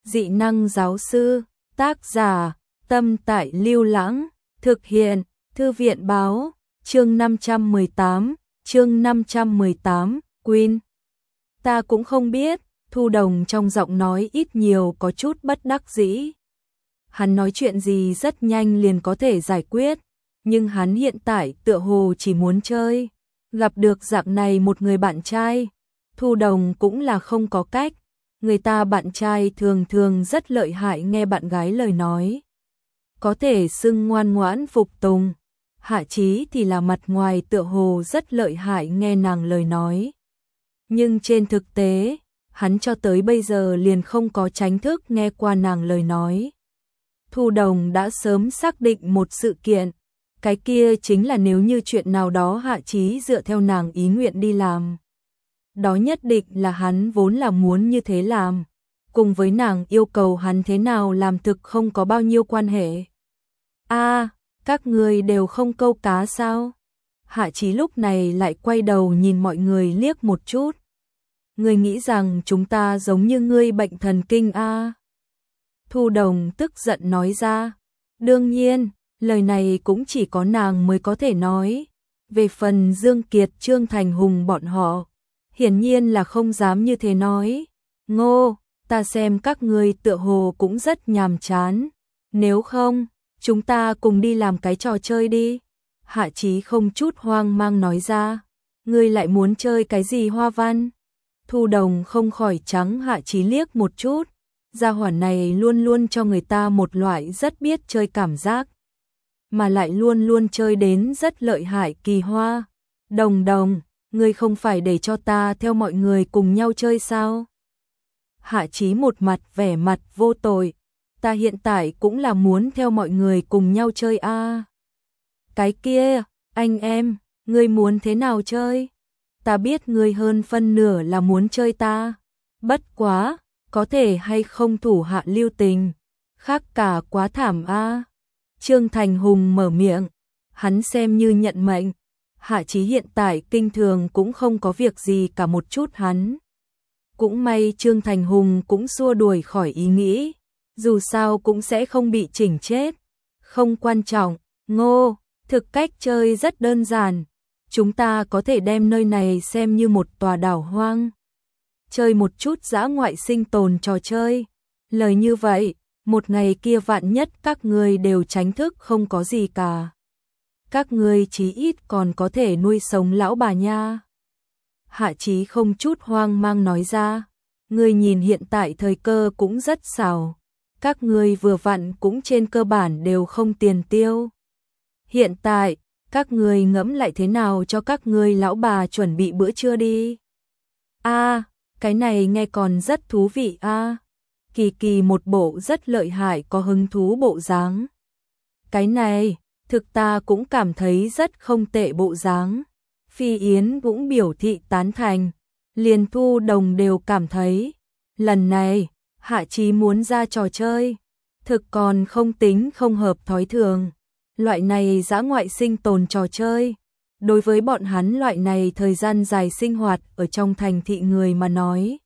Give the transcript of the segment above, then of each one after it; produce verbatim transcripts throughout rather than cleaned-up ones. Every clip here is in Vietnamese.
Dị năng giáo sư, tác giả, Tâm Tại Lưu Lãng, thực hiện, Thư viện báo, chương năm trăm mười tám, chương năm trăm mười tám, Queen. Ta cũng không biết, Thu Đồng trong giọng nói ít nhiều có chút bất đắc dĩ. Hắn nói chuyện gì rất nhanh liền có thể giải quyết, nhưng hắn hiện tại tựa hồ chỉ muốn chơi. Gặp được dạng này một người bạn trai, Thu Đồng cũng là không có cách. Người ta bạn trai thường thường rất lợi hại nghe bạn gái lời nói, có thể xưng ngoan ngoãn phục tùng. Hạ Chí thì là mặt ngoài tựa hồ rất lợi hại nghe nàng lời nói, nhưng trên thực tế, hắn cho tới bây giờ liền không có chính thức nghe qua nàng lời nói. Thu Đồng đã sớm xác định một sự kiện, cái kia chính là nếu như chuyện nào đó Hạ Chí dựa theo nàng ý nguyện đi làm, đó nhất định là hắn vốn là muốn như thế làm, cùng với nàng yêu cầu hắn thế nào làm thực không có bao nhiêu quan hệ. A, à, các người đều không câu cá sao? Hạ Chí lúc này lại quay đầu nhìn mọi người liếc một chút. Ngươi nghĩ rằng chúng ta giống như ngươi bệnh thần kinh a? À? Thu Đồng tức giận nói ra. Đương nhiên, lời này cũng chỉ có nàng mới có thể nói. Về phần Dương Kiệt, Trương Thành Hùng bọn họ, hiển nhiên là không dám như thế nói. Ngô, ta xem các ngươi tựa hồ cũng rất nhàm chán. Nếu không, chúng ta cùng đi làm cái trò chơi đi. Hạ Chí không chút hoang mang nói ra. Ngươi lại muốn chơi cái gì hoa văn? Thu Đồng không khỏi trắng Hạ Chí liếc một chút. Gia hỏa này luôn luôn cho người ta một loại rất biết chơi cảm giác, mà lại luôn luôn chơi đến rất lợi hại kỳ hoa. Đồng Đồng, ngươi không phải để cho ta theo mọi người cùng nhau chơi sao? Hạ Chí một mặt vẻ mặt vô tội. Ta hiện tại cũng là muốn theo mọi người cùng nhau chơi a. À. Cái kia, anh em, ngươi muốn thế nào chơi? Ta biết ngươi hơn phân nửa là muốn chơi ta. Bất quá, có thể hay không thủ hạ lưu tình, khác cả quá thảm a. À. Trương Thành Hùng mở miệng, hắn xem như nhận mệnh. Hạ Chí hiện tại kinh thường cũng không có việc gì cả một chút hắn. Cũng may Trương Thành Hùng cũng xua đuổi khỏi ý nghĩ, dù sao cũng sẽ không bị chỉnh chết. Không quan trọng, Ngô, thực cách chơi rất đơn giản. Chúng ta có thể đem nơi này xem như một tòa đảo hoang, chơi một chút dã ngoại sinh tồn trò chơi. Lời như vậy, một ngày kia vạn nhất các ngươi đều tránh thức không có gì cả, các ngươi chí ít còn có thể nuôi sống lão bà nha. Hạ Chí không chút hoang mang nói ra. Ngươi nhìn hiện tại thời cơ cũng rất xảo, các ngươi vừa vặn cũng trên cơ bản đều không tiền tiêu. Hiện tại, các ngươi ngẫm lại thế nào cho các ngươi lão bà chuẩn bị bữa trưa đi. A, à, cái này nghe còn rất thú vị a. À. Kỳ Kỳ một bộ rất lợi hại có hứng thú bộ dáng. Cái này, thực ta cũng cảm thấy rất không tệ bộ dáng. Phi Yến cũng biểu thị tán thành, liền Thu Đồng đều cảm thấy, lần này, Hạ Chí muốn ra trò chơi, thực còn không tính không hợp thói thường. Loại này dã ngoại sinh tồn trò chơi, đối với bọn hắn loại này thời gian dài sinh hoạt ở trong thành thị người mà nói,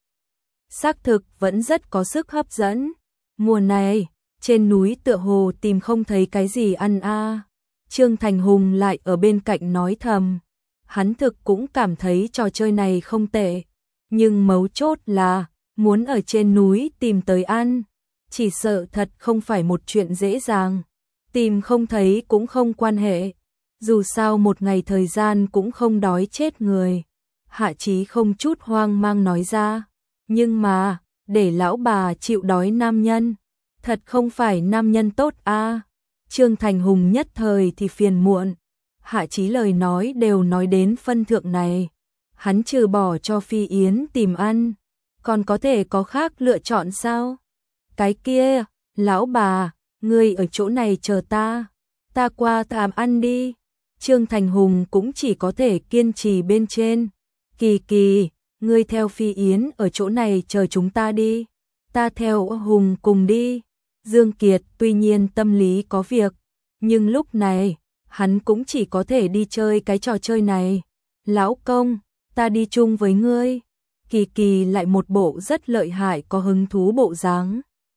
xác thực vẫn rất có sức hấp dẫn. Mùa này, trên núi tựa hồ tìm không thấy cái gì ăn a. À. Trương Thành Hùng lại ở bên cạnh nói thầm, hắn thực cũng cảm thấy trò chơi này không tệ, nhưng mấu chốt là muốn ở trên núi tìm tới ăn, chỉ sợ thật không phải một chuyện dễ dàng. Tìm không thấy cũng không quan hệ, dù sao một ngày thời gian cũng không đói chết người. Hạ Chí không chút hoang mang nói ra, nhưng mà, để lão bà chịu đói nam nhân, thật không phải nam nhân tốt a. À. Trương Thành Hùng nhất thời thì phiền muộn. Hạ Chí lời nói đều nói đến phân thượng này, hắn trừ bỏ cho Phi Yến tìm ăn, còn có thể có khác lựa chọn sao? Cái kia, lão bà, ngươi ở chỗ này chờ ta, ta qua tạm ăn đi. Trương Thành Hùng cũng chỉ có thể kiên trì bên trên. Kỳ Kỳ, ngươi theo Phi Yến ở chỗ này chờ chúng ta đi, ta theo Hùng cùng đi. Dương Kiệt tuy nhiên tâm lý có việc, nhưng lúc này, hắn cũng chỉ có thể đi chơi cái trò chơi này. Lão công, ta đi chung với ngươi. Kỳ Kỳ lại một bộ rất lợi hại có hứng thú bộ dáng.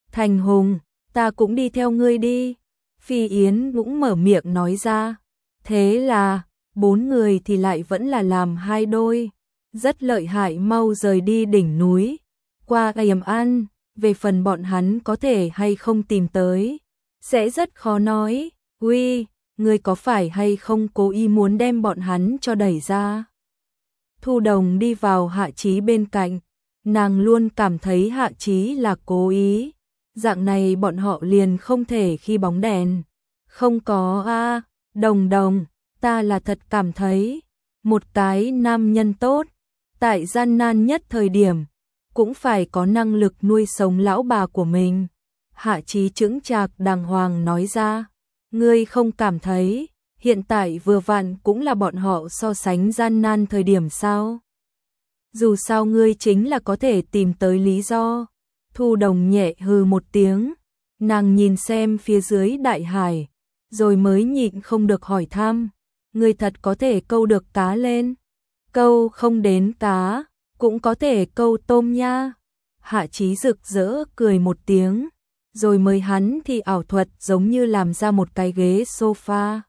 Thành Hùng, ta cũng đi theo ngươi đi. Phi Yến cũng mở miệng nói ra. Thế là, bốn người thì lại vẫn là làm hai đôi. Rất lợi hại, mau rời đi đỉnh núi. Qua Yểm An, về phần bọn hắn có thể hay không tìm tới, sẽ rất khó nói. Uy, ngươi có phải hay không cố ý muốn đem bọn hắn cho đẩy ra? Thu Đồng đi vào Hạ Chí bên cạnh, nàng luôn cảm thấy Hạ Chí là cố ý. Dạng này bọn họ liền không thể khi bóng đèn. Không có a, Đồng Đồng, ta là thật cảm thấy, một cái nam nhân tốt, tại gian nan nhất thời điểm, cũng phải có năng lực nuôi sống lão bà của mình. Hạ Chí chững chạc đàng hoàng nói ra, ngươi không cảm thấy, hiện tại vừa vặn cũng là bọn họ so sánh gian nan thời điểm sao? Dù sao ngươi chính là có thể tìm tới lý do. Thu Đồng nhẹ hừ một tiếng, nàng nhìn xem phía dưới đại hải, rồi mới nhịn không được hỏi thăm, ngươi thật có thể câu được cá lên? Câu không đến cá, cũng có thể câu tôm nha. Hạ Chí rực rỡ cười một tiếng, rồi mới hắn thì ảo thuật giống như làm ra một cái ghế sofa.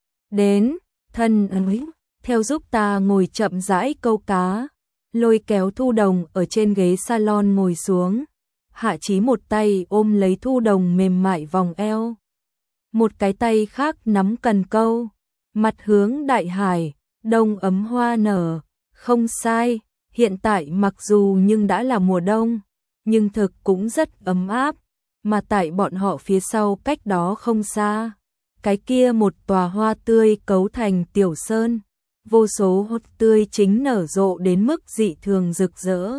Đến, thân ơi, theo giúp ta ngồi chậm rãi câu cá. Lôi kéo Thu Đồng ở trên ghế salon ngồi xuống. Hạ Chí một tay ôm lấy Thu Đồng mềm mại vòng eo, một cái tay khác nắm cần câu, mặt hướng đại hải, đông ấm hoa nở. Không sai, hiện tại mặc dù nhưng đã là mùa đông, nhưng thực cũng rất ấm áp, mà tại bọn họ phía sau cách đó không xa, cái kia một tòa hoa tươi cấu thành tiểu sơn, vô số hoa tươi chính nở rộ đến mức dị thường rực rỡ.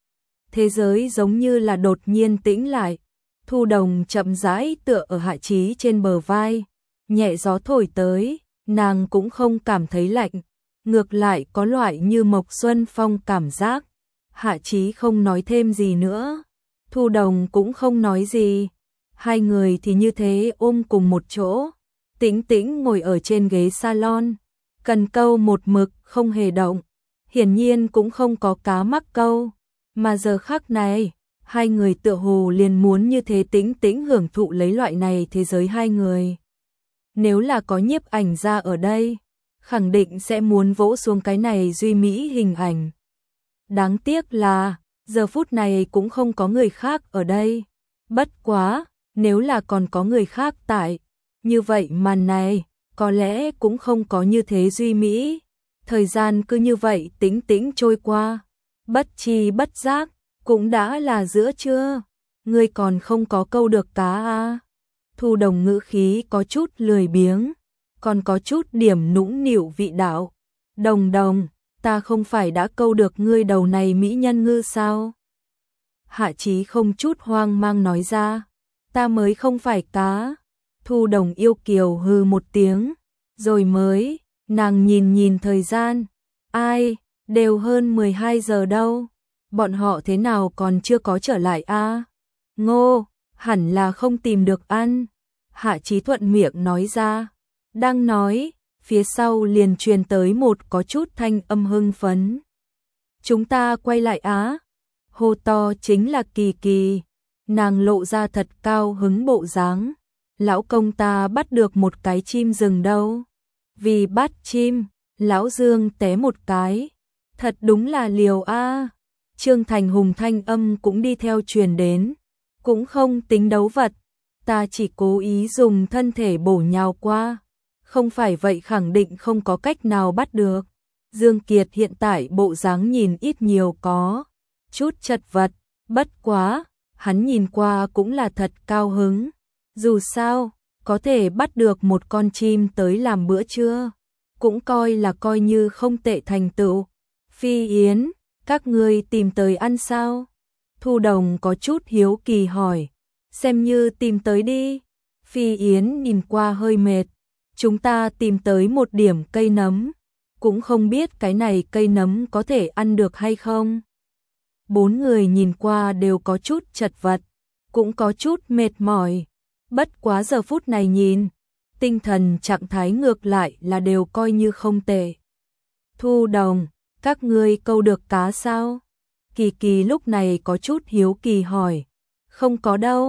Thế giới giống như là đột nhiên tĩnh lại. Thu Đồng chậm rãi tựa ở Hạ Chí trên bờ vai, nhẹ gió thổi tới, nàng cũng không cảm thấy lạnh, ngược lại có loại như mộc xuân phong cảm giác. Hạ Chí không nói thêm gì nữa, Thu Đồng cũng không nói gì, hai người thì như thế ôm cùng một chỗ, tĩnh tĩnh ngồi ở trên ghế salon, cần câu một mực không hề động, hiển nhiên cũng không có cá mắc câu, mà giờ khắc này, hai người tựa hồ liền muốn như thế tĩnh tĩnh hưởng thụ lấy loại này thế giới hai người. Nếu là có nhiếp ảnh ra ở đây, khẳng định sẽ muốn vỗ xuống cái này duy mỹ hình ảnh. Đáng tiếc là, giờ phút này cũng không có người khác ở đây. Bất quá, nếu là còn có người khác tại, như vậy màn này, có lẽ cũng không có như thế duy mỹ. Thời gian cứ như vậy tĩnh tĩnh trôi qua, bất chi bất giác, cũng đã là giữa trưa. Ngươi còn không có câu được cá à? Thu Đồng ngữ khí có chút lười biếng, còn có chút điểm nũng nịu vị đạo. Đồng Đồng, ta không phải đã câu được ngươi đầu này mỹ nhân ngư sao? Hạ Chí không chút hoang mang nói ra, ta mới không phải cá. Thu Đồng yêu kiều hừ một tiếng, rồi mới, nàng nhìn nhìn thời gian, ai, đều hơn mười hai giờ đâu, bọn họ thế nào còn chưa có trở lại a? À? Ngô, hẳn là không tìm được ăn. Hạ Chí thuận miệng nói ra, đang nói, phía sau liền truyền tới một có chút thanh âm hưng phấn. Chúng ta quay lại á. Hô to chính là Kỳ Kỳ, nàng lộ ra thật cao hứng bộ dáng. Lão công ta bắt được một cái chim rừng đâu. Vì bắt chim, lão Dương té một cái. Thật đúng là liều a. Trương Thành Hùng thanh âm cũng đi theo truyền đến. Cũng không tính đấu vật, ta chỉ cố ý dùng thân thể bổ nhào qua. Không phải vậy khẳng định không có cách nào bắt được. Dương Kiệt hiện tại bộ dáng nhìn ít nhiều có chút chật vật, bất quá, hắn nhìn qua cũng là thật cao hứng. Dù sao, có thể bắt được một con chim tới làm bữa trưa, cũng coi là coi như không tệ thành tựu. Phi Yến, các ngươi tìm tới ăn sao? Thu Đồng có chút hiếu kỳ hỏi, xem như tìm tới đi. Phi Yến nhìn qua hơi mệt, chúng ta tìm tới một điểm cây nấm, cũng không biết cái này cây nấm có thể ăn được hay không. Bốn người nhìn qua đều có chút chật vật, cũng có chút mệt mỏi, bất quá giờ phút này nhìn, tinh thần trạng thái ngược lại là đều coi như không tệ. Thu Đồng, các ngươi câu được cá sao? Kỳ Kỳ lúc này có chút hiếu kỳ hỏi. Không có đâu,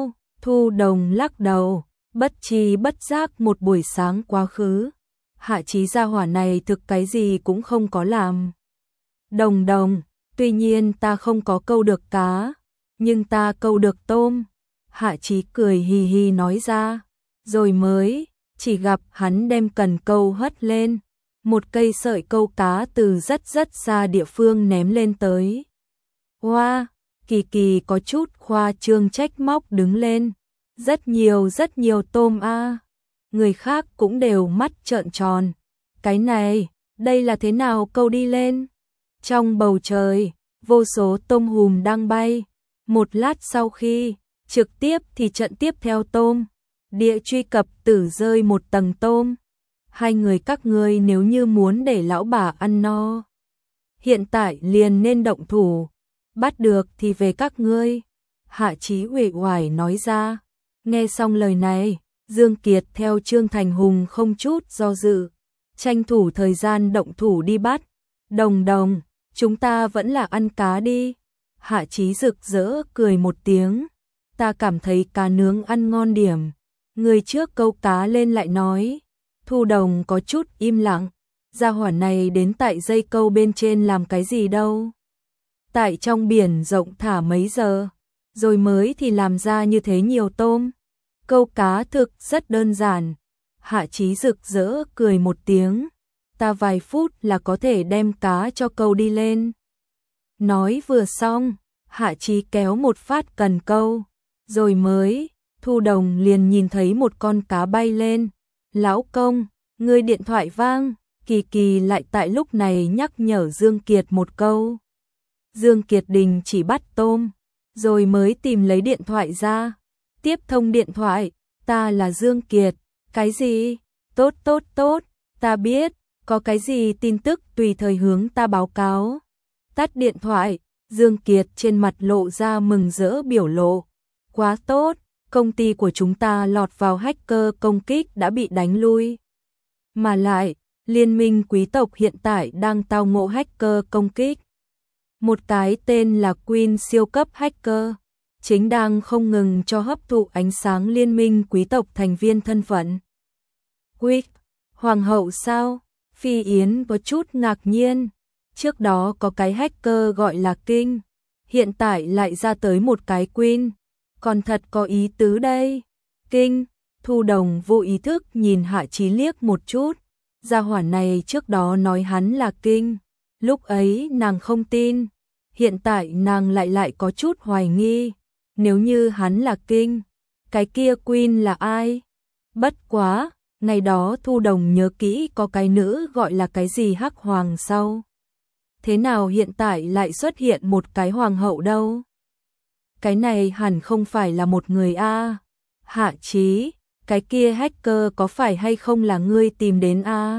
Thu Đồng lắc đầu, bất tri bất giác một buổi sáng quá khứ. Hạ Chí gia hỏa này thực cái gì cũng không có làm. Đồng Đồng, tuy nhiên ta không có câu được cá, nhưng ta câu được tôm. Hạ Chí cười hì hì nói ra, rồi mới chỉ gặp hắn đem cần câu hất lên, một cây sợi câu cá từ rất rất xa địa phương ném lên tới. Hoa, wow, Kỳ Kỳ có chút khoa trương trách móc đứng lên, rất nhiều rất nhiều tôm a. À. Người khác cũng đều mắt trợn tròn, cái này, đây là thế nào câu đi lên? Trong bầu trời, vô số tôm hùm đang bay, một lát sau khi, trực tiếp thì trận tiếp theo tôm, địa truy cập tử rơi một tầng tôm. Hai người các ngươi nếu như muốn để lão bà ăn no, hiện tại liền nên động thủ, bắt được thì về các ngươi. Hạ Chí uể oải nói ra. Nghe xong lời này, Dương Kiệt theo Trương Thành Hùng không chút do dự, tranh thủ thời gian động thủ đi bắt. Đồng Đồng, chúng ta vẫn là ăn cá đi. Hạ Chí rực rỡ cười một tiếng, ta cảm thấy cá nướng ăn ngon điểm. Người trước câu cá lên lại nói. Thu Đồng có chút im lặng, gia hỏa này đến tại dây câu bên trên làm cái gì đâu. Tại trong biển rộng thả mấy giờ, rồi mới thì làm ra như thế nhiều tôm. Câu cá thực rất đơn giản. Hạ Chí rực rỡ cười một tiếng, ta vài phút là có thể đem cá cho câu đi lên. Nói vừa xong, Hạ Chí kéo một phát cần câu, rồi mới, Thu Đồng liền nhìn thấy một con cá bay lên. Lão công, người điện thoại vang. Kỳ Kỳ lại tại lúc này nhắc nhở Dương Kiệt một câu. Dương Kiệt đình chỉ bắt tôm, rồi mới tìm lấy điện thoại ra. Tiếp thông điện thoại, ta là Dương Kiệt. Cái gì? Tốt tốt tốt, ta biết, có cái gì tin tức tùy thời hướng ta báo cáo. Tắt điện thoại, Dương Kiệt trên mặt lộ ra mừng rỡ biểu lộ. Quá tốt, công ty của chúng ta lọt vào hacker công kích đã bị đánh lui. Mà lại, liên minh quý tộc hiện tại đang tao ngộ hacker công kích. Một cái tên là Queen siêu cấp hacker, chính đang không ngừng cho hấp thụ ánh sáng liên minh quý tộc thành viên thân phận. Quick, hoàng hậu sao? Phi Yến có chút ngạc nhiên. Trước đó có cái hacker gọi là King, hiện tại lại ra tới một cái Queen, còn thật có ý tứ đây. King, Thu Đồng vô ý thức nhìn Hạ Chí liếc một chút. Gia hỏa này trước đó nói hắn là King, lúc ấy nàng không tin, hiện tại nàng lại lại có chút hoài nghi. Nếu như hắn là King, cái kia Queen là ai? Bất quá, ngày đó Thu Đồng nhớ kỹ có cái nữ gọi là cái gì Hắc Hoàng sau. Thế nào hiện tại lại xuất hiện một cái hoàng hậu đâu? Cái này hẳn không phải là một người a. À. Hạ Chí, cái kia hacker có phải hay không là ngươi tìm đến a? À?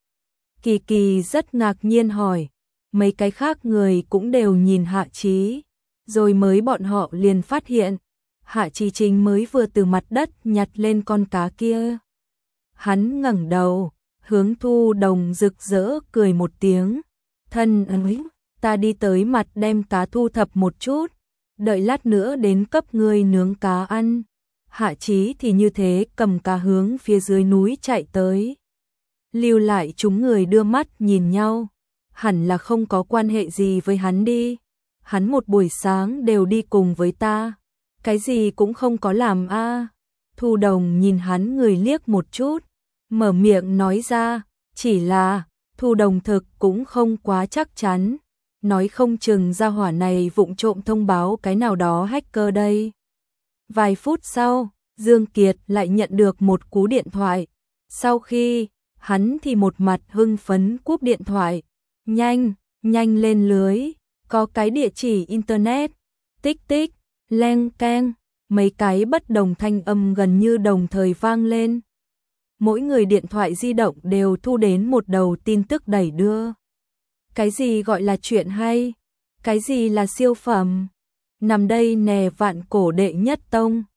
Kỳ Kỳ rất ngạc nhiên hỏi, mấy cái khác người cũng đều nhìn Hạ Chí, rồi mới bọn họ liền phát hiện, Hạ Chí chính mới vừa từ mặt đất nhặt lên con cá kia. Hắn ngẩng đầu, hướng Thu Đồng rực rỡ cười một tiếng, thân ơi, ta đi tới mặt đem cá thu thập một chút, đợi lát nữa đến cấp ngươi nướng cá ăn. Hạ Chí thì như thế cầm cá hướng phía dưới núi chạy tới. Lưu lại chúng người đưa mắt nhìn nhau, hẳn là không có quan hệ gì với hắn đi. Hắn một buổi sáng đều đi cùng với ta, cái gì cũng không có làm a. À. Thu Đồng nhìn hắn người liếc một chút, mở miệng nói ra, chỉ là Thu Đồng thực cũng không quá chắc chắn, nói không chừng gia hỏa này vụng trộm thông báo cái nào đó hacker đây. Vài phút sau, Dương Kiệt lại nhận được một cú điện thoại. Sau khi, hắn thì một mặt hưng phấn cúp điện thoại. Nhanh, nhanh lên lưới, có cái địa chỉ internet. Tích tích, leng keng, mấy cái bất đồng thanh âm gần như đồng thời vang lên. Mỗi người điện thoại di động đều thu đến một đầu tin tức đẩy đưa. Cái gì gọi là chuyện hay? Cái gì là siêu phẩm? Nằm đây nè vạn cổ đệ nhất tông.